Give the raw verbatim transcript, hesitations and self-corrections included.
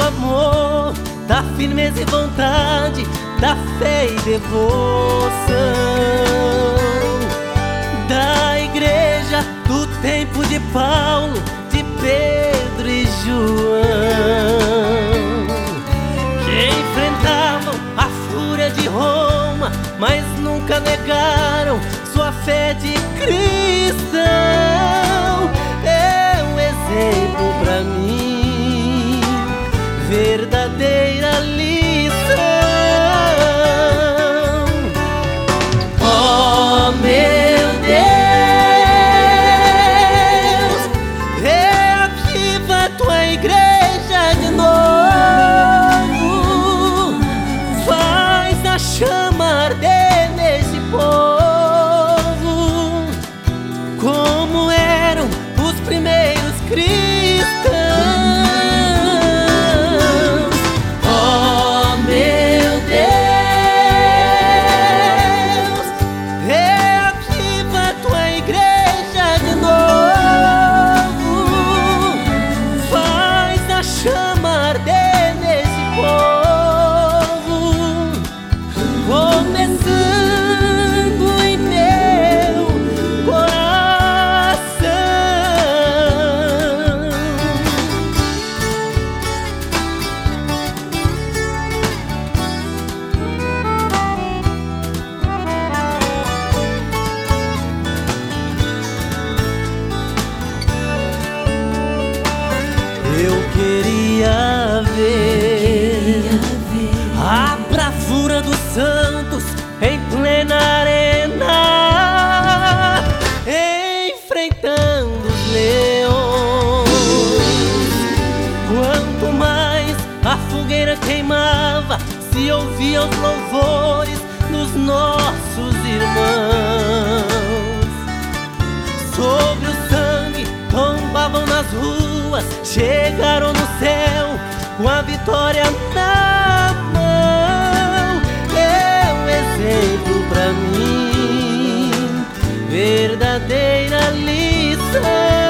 do amor, da firmeza e vontade, da fé e devoção, da igreja do tempo de Paulo, de Pedro e João, que enfrentavam a fúria de Roma, mas nunca negaram sua fé de cristão. É um exemplo pra mim, verdadeira lição. Oh meu Deus, reaviva tua igreja de novo, faz a chama arder nesse povo, como eram os primeiros cristãos. Oh meu Deus, reaviva tua igreja de novo, faz a chama arder nesse povo, começando em meu coração. Eu queria ver, Queria ver a bravura dos santos em plena arena, enfrentando os leões. Quanto mais a fogueira queimava, se ouvia os louvores dos nossos irmãos. Sobre o sangue tombavam nas ruas, chegaram no céu com a vitória na mão. É um exemplo pra mim, verdadeira lição.